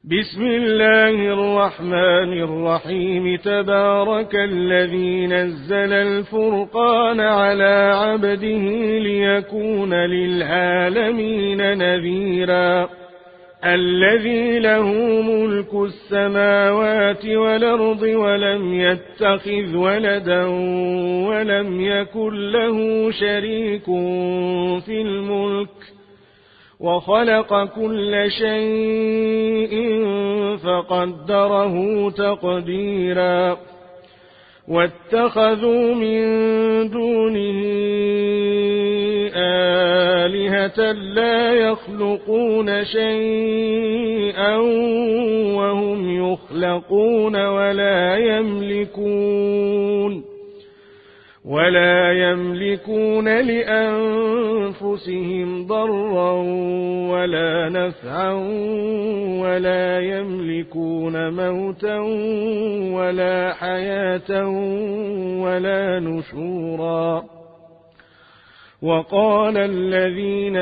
بسم الله الرحمن الرحيم تبارك الذي نزل الفرقان على عبده ليكون للعالمين نذيرا الذي له ملك السماوات والأرض ولم يتخذ ولدا ولم يكن له شريك في الملك وخلق كل شيء فقدره تقديرا واتخذوا من دونه آلهة لا يخلقون شيئا وهم يخلقون ولا يملكون لأنفسهم ضرا ولا نفعا ولا يملكون موتا ولا حياة ولا نشورا وقال الذين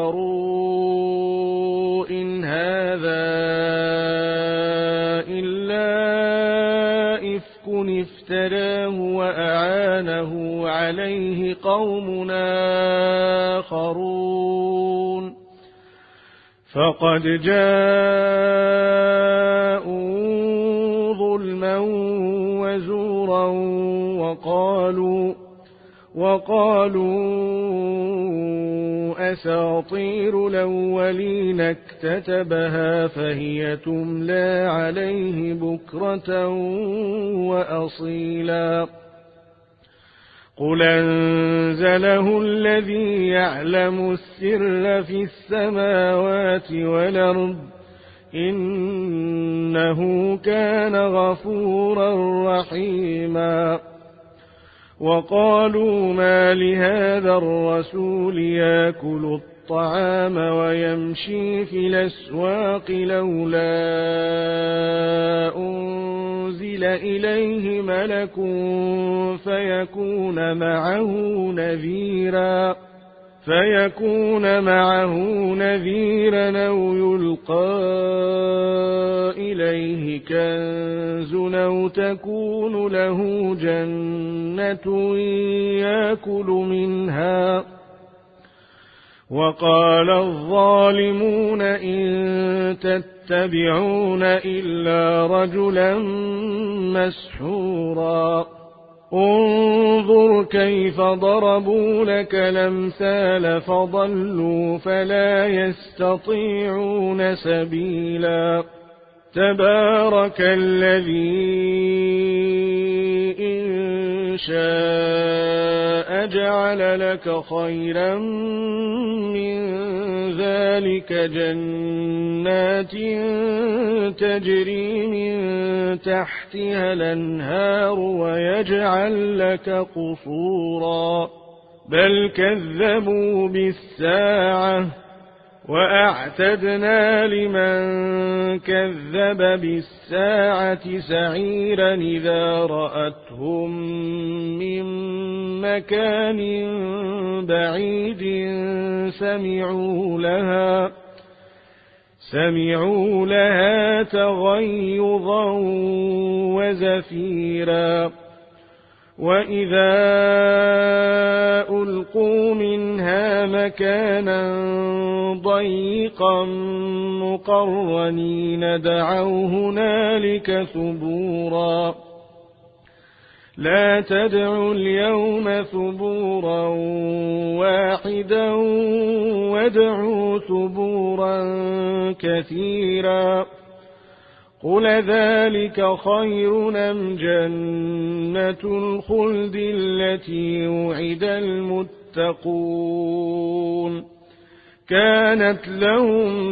كفروا إن هذا إلا إفك افتراه وأعانه عليه قوم آخرون فقد جاءوا ظلما وزورا وقالوا أساطير الأولين اكتتبها فهي تملى عليه بكرة وأصيلا قل أنزله الذي يعلم السر في السماوات والأرض إنه كان غفورا رحيما وقالوا ما لهذا الرسول يأكل الطعام ويمشي في الأسواق لولا أنزل إليه ملك فيكون معه نذيرا أو يلقى إليه كنز أو تكون له جنة يأكل منها وقال الظالمون إن تتبعون إلا رجلا مسحورا انظر كيف ضربوا لك الأمثال فضلوا فلا يستطيعون سبيلا تبارك الذي إن شاء جعل لك خيرا من ذلك جنات تجري من تحتها الأنهار ويجعل لك قصورا بل كذبوا بالساعة وأعتدنا لمن كذب بالساعة سعيرا إذا رأتهم من مكان بعيد سمعوا لها تغيظا وزفيرا وإذا ألقوا منها مكانا ضيقا مقرنين دعوا هنالك ثبورا لا تدعوا اليوم ثبورا واحدا وادعوا ثبورا كثيرا قل ذلك خير أم جنة الخلد التي وعد المتقون كانت لهم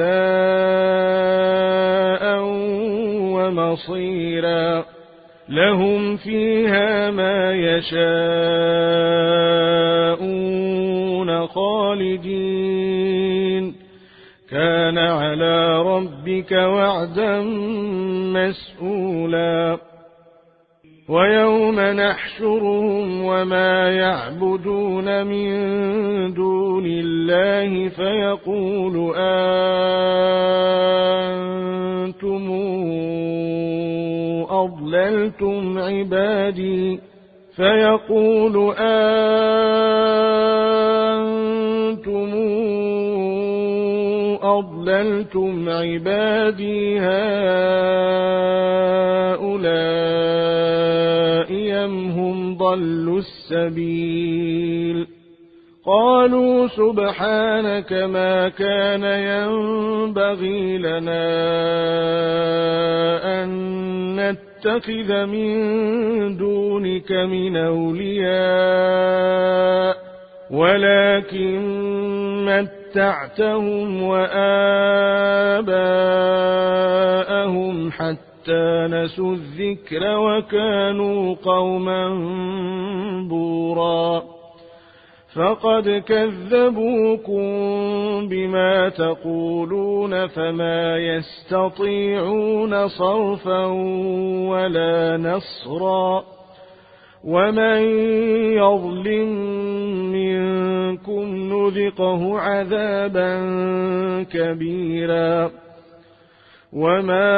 جزاء ومصيرا لهم فيها ما يشاءون خالدين كان على ربك وعدا مسئولا ويوم نحشرهم وما يعبدون من دون الله فيقول أضللتم عبادي فيقول أنتم أضللتم عبادي هؤلاء أم هم ضلوا السبيل قالوا سبحانك ما كان ينبغي لنا أن نتخذ من دونك من أولياء ولكن متعتهم وآباءهم حتى نسوا الذكر وكانوا قوما بورا فقد كذبوكم بما تقولون فما يستطيعون صرفا ولا نصرا ومن يظلم منكم نذقه عذابا كبيرا وما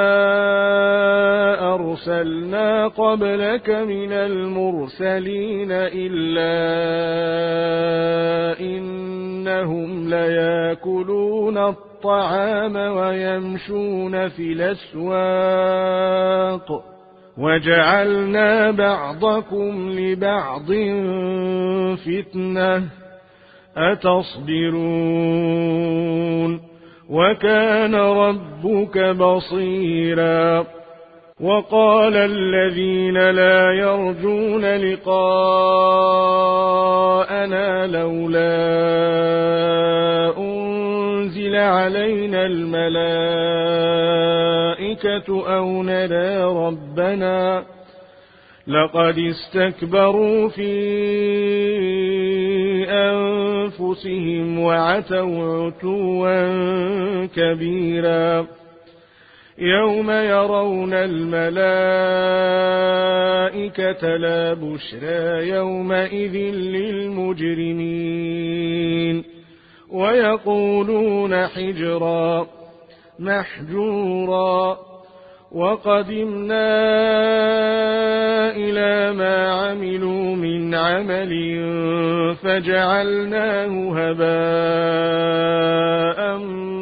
أرسلنا قبلك من المرسلين إلا إنهم ليأكلون الطعام ويمشون في الأسواق وجعلنا بعضكم لبعض فتنة أتصبرون وكان ربك بصيرا وقال الذين لا يرجون لقاءنا لولا أنزل علينا الملائكة أو نرى ربنا لقد استكبروا في أنفسهم وعتوا عتوا كبيرا يوم يرون الملائكة لا بشرى يومئذ للمجرمين ويقولون حجرا محجورا وقدمنا إلى ما عملوا من عمل فجعلناه هباء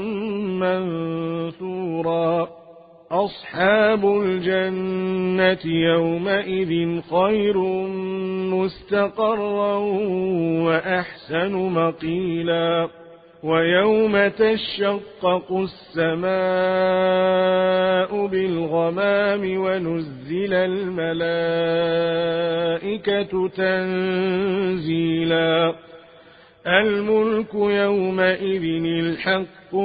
منثورا أصحاب الجنة يومئذ خير مستقرا وأحسن مقيلا ويوم تشقق السماء بالغمام ونزل الملائكة تنزيلا الملك يومئذ الحق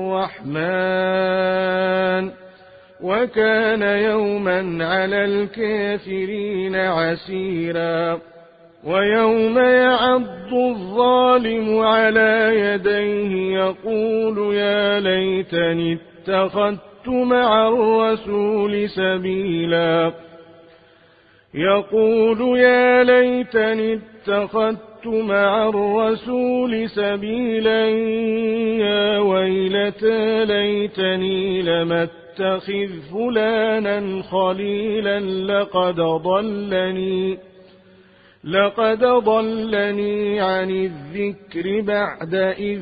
للرحمن وكان يوما على الكافرين عسيرا ويوم يعض الظالم على يديه يقول يا ليتني اتخذت مع الرسول سبيلا يقول يا ليتني اتخذت مع الرسول سبيلا يا ويلتى ليتني لم اتخذ فلانا خليلا لقد ضلني عن الذكر بعد إذ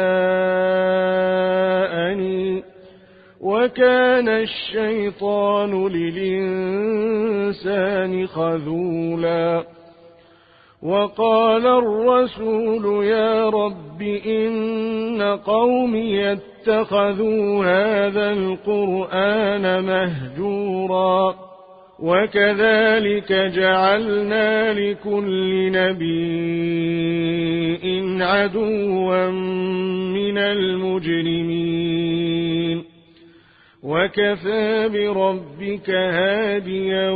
جاءني وكان الشيطان للإنسان خذولا وقال الرسول يا رب إن قومي اتخذوا هذا القرآن مهجورا وكذلك جعلنا لكل نبي عدوا من المجرمين وكفى بربك هاديا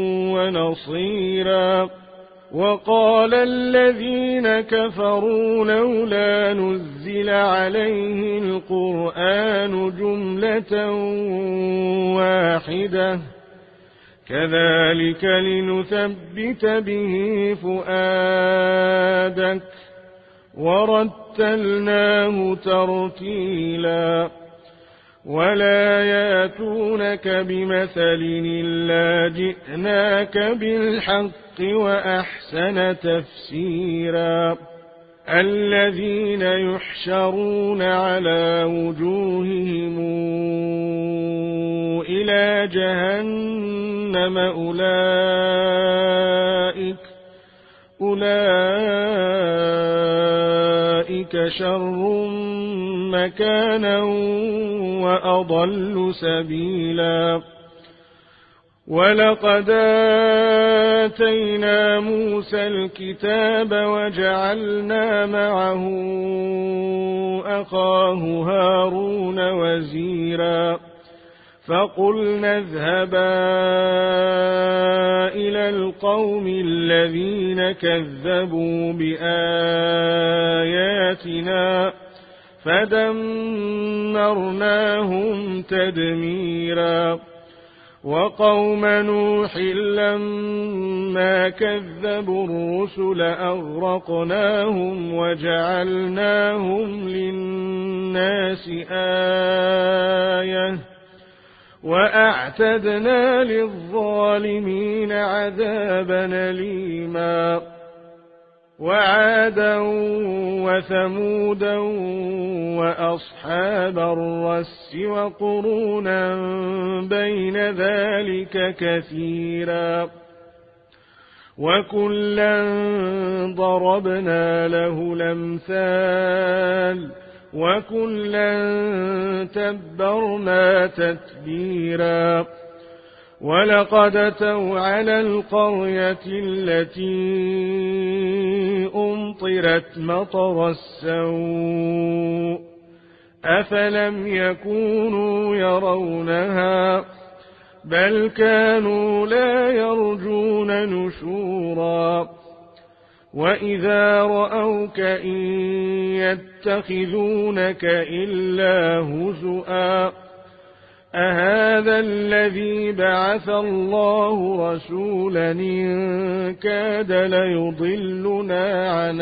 ونصيرا وقال الذين كفروا لولا نزل عليه القرآن جملة واحدة كذلك لنثبت به فؤادك ورتلناه ترتيلا ولا ياتونك بمثل إلا جئناك بالحق وأحسن تفسيرا الذين يحشرون على وجوههم إلى جهنم أولئك شر مكانا وأضل سبيلا ولقد آتينا موسى الكتاب وجعلنا معه أخاه هارون وزيرا فقلنا اذهبا إلى القوم الذين كذبوا بآياتنا فدمرناهم تدميرا وقوم نوح لما كذبوا الرسل أغرقناهم وجعلناهم للناس آية وأعتدنا للظالمين عذابا أليما وعادا وثمودا وأصحاب الرس وقرونا بين ذلك كثيرا وكلا ضربنا له الأمثال وكلا تبرنا تتبيرا ولقد أتوا على القرية التي أمطرت مطر السوء أفلم يكونوا يرونها بل كانوا لا يرجون نشورا وإذا رأوك إن يتخذونك إلا هزؤا أهذا الذي بعث الله رسولا إن كاد ليضلنا عن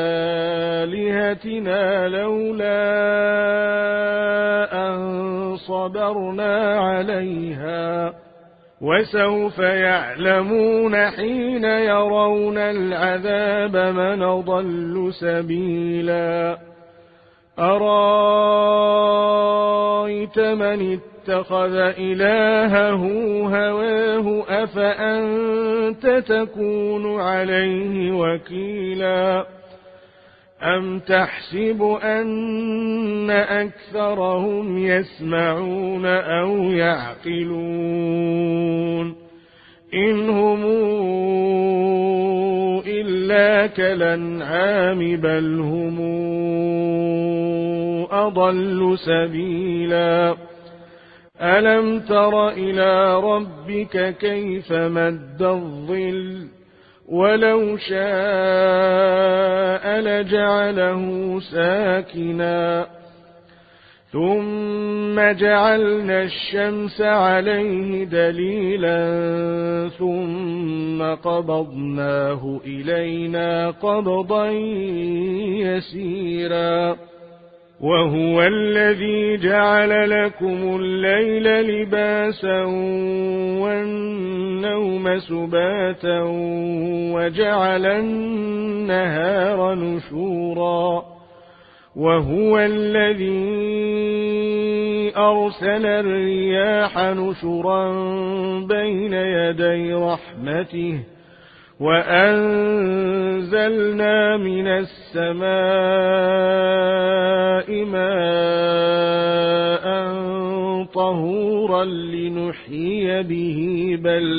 آلهتنا لولا أن صبرنا عليها وسوف يعلمون حين يرون العذاب من ضل سبيلا أرأيت من اتخذ إلهه هواه أفأنت تكون عليه وكيلا أم تحسب أن أكثرهم يسمعون أو يعقلون إن هم إلا كالأنعام بل هم أضل سبيلا ألم تر إلى ربك كيف مد الظل ولو شاء لجعله ساكنا ثم جعلنا الشمس عليه دليلا ثم قبضناه إلينا قبضا يسيرا وهو الذي جعل لكم الليل لباسا والنوم سباتا وجعل النهار نشورا وهو الذي أرسل الرياح نشرا بين يدي رحمته وأنزلنا من السماء ماء طهورا لنحيي به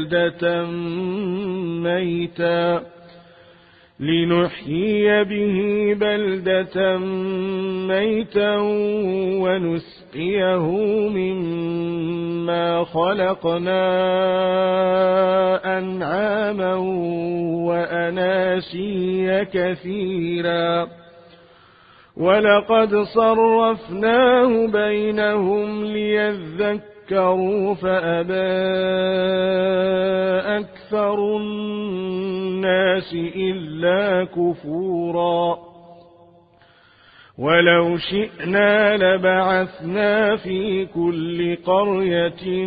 بلدة ميتا ونسقيه مما خلقنا أنعاما وأناسيا كثيرا ولقد صرفناه بينهم ليذكروا فأبى أكثر الناس إلا كفورا ولو شئنا لبعثنا في كل قرية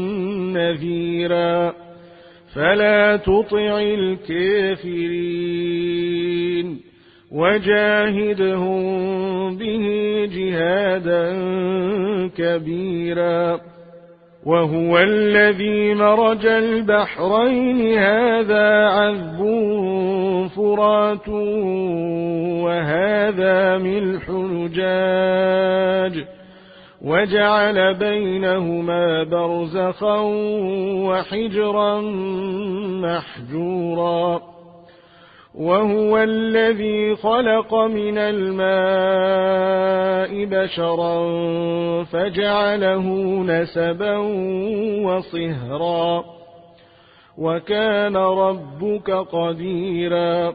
نذيرا فلا تطع الكافرين وجاهدهم به جهادا كبيرا وهو الذي مرج البحرين هذا عذب فرات وهذا ملح أجاج وجعل بينهما برزخا وحجرا محجورا وهو الذي خلق من الماء بشرا فجعله نسبا وصهرا وكان ربك قديرا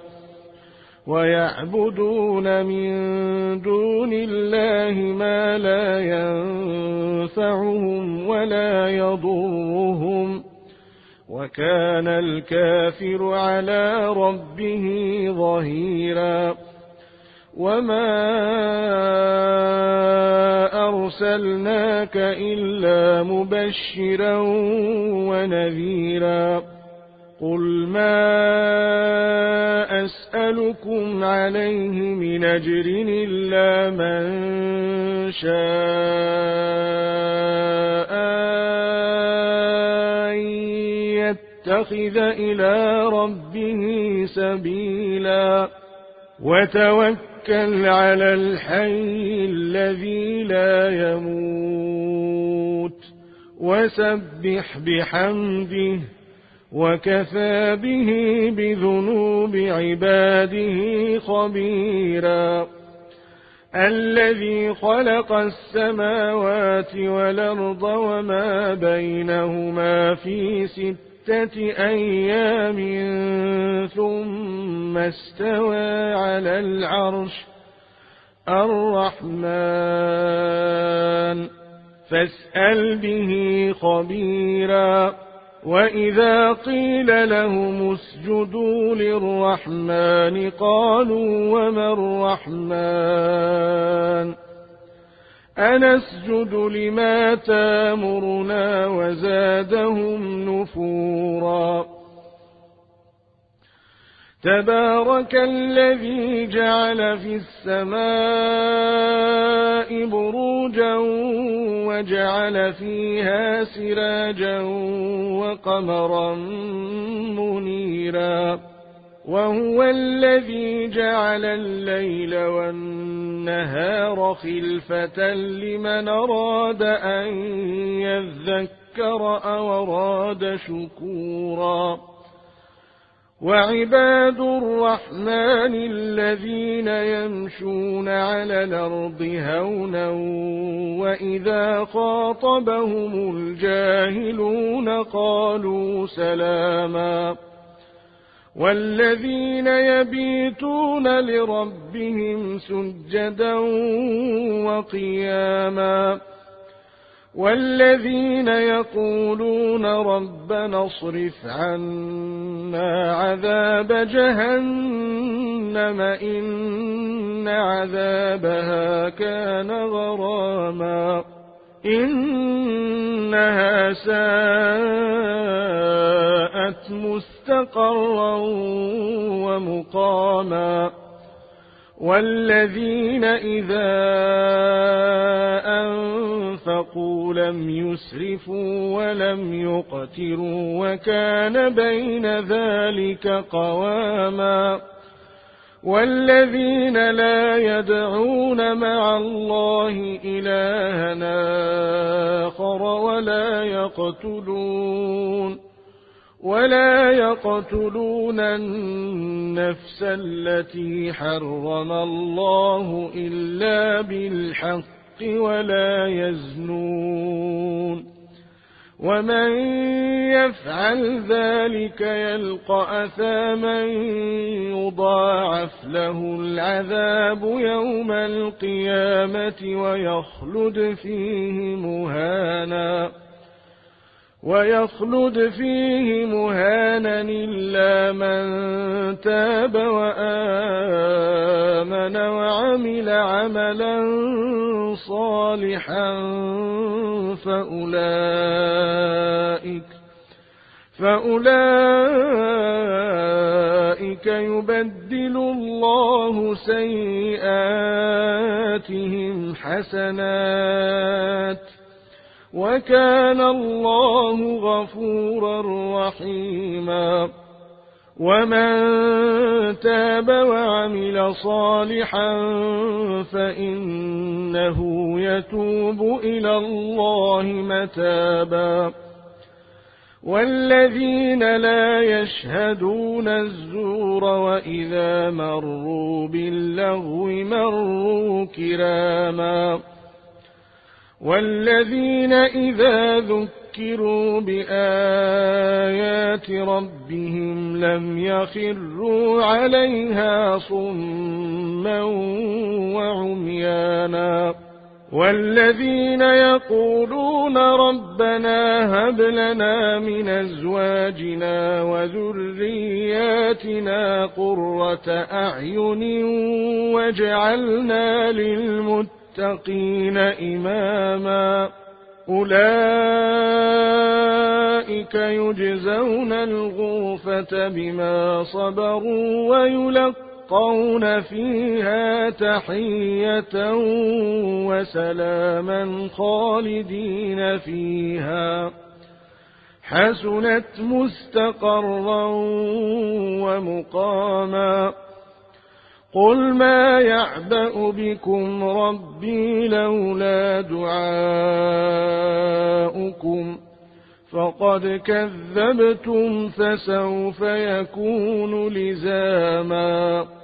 ويعبدون من دون الله ما لا ينفعهم ولا يضرهم وكان الكافر على ربه ظهيرا وما أرسلناك إلا مبشرا ونذيرا قل ما أسألكم عليه من أجر إلا من شاء يتخذ إلى ربه سبيلا وتوكل على الحي الذي لا يموت وسبح بحمده وكفى به بذنوب عباده خبيرا الذي خلق السماوات والأرض وما بينهما في 6 أيام ثم استوى على العرش الرحمن فاسأل به خبيرا وإذا قيل لهم اسجدوا للرحمن قالوا وما الرحمن أنسجد لما تامرنا وزادهم نفورا تبارك الذي جعل في السماء بروجا وجعل فيها سراجا وقمرا منيرا وهو الذي جعل الليل والنهار خلفة لمن أراد أن يذكر أو أراد شكورا وعباد الرحمن الذين يمشون على الأرض هونا وإذا خاطبهم الجاهلون قالوا سلاما والذين يبيتون لربهم سجدا وقياما والذين يقولون ربنا اصرف عنا عذاب جهنم إن عذابها كان غراما إنها ساءت مستقرا ومقاما والذين إذا أنفقوا لم يسرفوا ولم يقتروا وكان بين ذلك قواما والذين لا يدعون مع الله إلها آخر ولا يقتلون النفس التي حرم الله إلا بالحق ولا يزنون ومن يفعل ذلك يلقى أثاما يضاعف له العذاب يوم القيامة ويخلد فيه مهانا ويخلد فيه مهانا إلا من تاب وآمن وعمل عملا صالحا فأولئك يبدل الله سيئاتهم حسنات وكان الله غفورا رحيما ومن تاب وعمل صالحا فإنه يتوب إلى الله متابا والذين لا يشهدون الزور وإذا مروا باللغو مروا كراما والذين إذا ذكروا بآيات ربهم لم يخروا عليها صما وعميانا والذين يقولون ربنا هب لنا من أزواجنا وذرياتنا قرة أعين واجعلنا للمتقين إماما أولئك يجزون الغرفة بما صبروا ويلقون فيها تحية وسلاما خالدين فيها حسنت مستقرا ومقاما قل ما يعبأ بكم ربي لولا دعاؤكم فقد كذبتم فسوف يكون لزاما